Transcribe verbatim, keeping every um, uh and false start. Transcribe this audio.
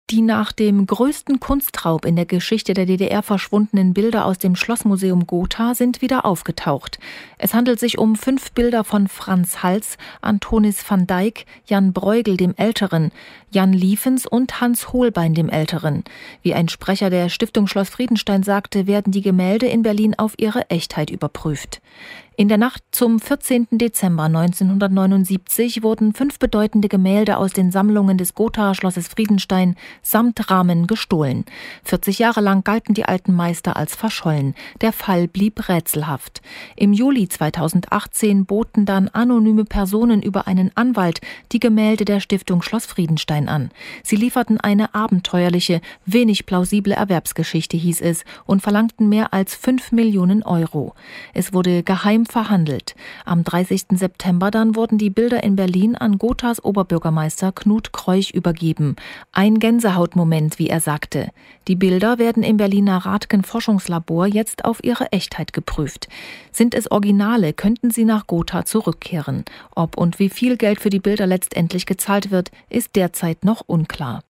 Die nach dem größten Kunstraub in der Geschichte der D D R verschwundenen Bilder aus dem Schlossmuseum Gotha sind wieder aufgetaucht. Es handelt sich um fünf Bilder von Franz Hals, Antonis van Dyck, Jan Bruegel dem Älteren, Jan Liefens und Hans Holbein dem Älteren. Wie ein Sprecher der Stiftung Schloss Friedenstein sagte, werden die Gemälde in Berlin auf ihre Echtheit überprüft. In der Nacht zum vierzehnten Dezember neunzehnhundertneunundsiebzig wurden fünf bedeutende Gemälde aus den Sammlungen des Gothaer Schlosses Friedenstein samt Rahmen gestohlen. vierzig Jahre lang galten die alten Meister als verschollen. Der Fall blieb rätselhaft. Im Juli zweitausendachtzehn boten dann anonyme Personen über einen Anwalt die Gemälde der Stiftung Schloss Friedenstein an. Sie lieferten eine abenteuerliche, wenig plausible Erwerbsgeschichte, hieß es, und verlangten mehr als fünf Millionen Euro. Es wurde geheim verhandelt. Am dreißigsten September dann wurden die Bilder in Berlin an Gothas Oberbürgermeister Knut Kreuch übergeben. Ein Gänsehautmoment, wie er sagte. Die Bilder werden im Berliner Rathgen Forschungslabor jetzt auf ihre Echtheit geprüft. Sind es Originale, könnten sie nach Gotha zurückkehren. Ob und wie viel Geld für die Bilder letztendlich gezahlt wird, ist derzeit noch unklar.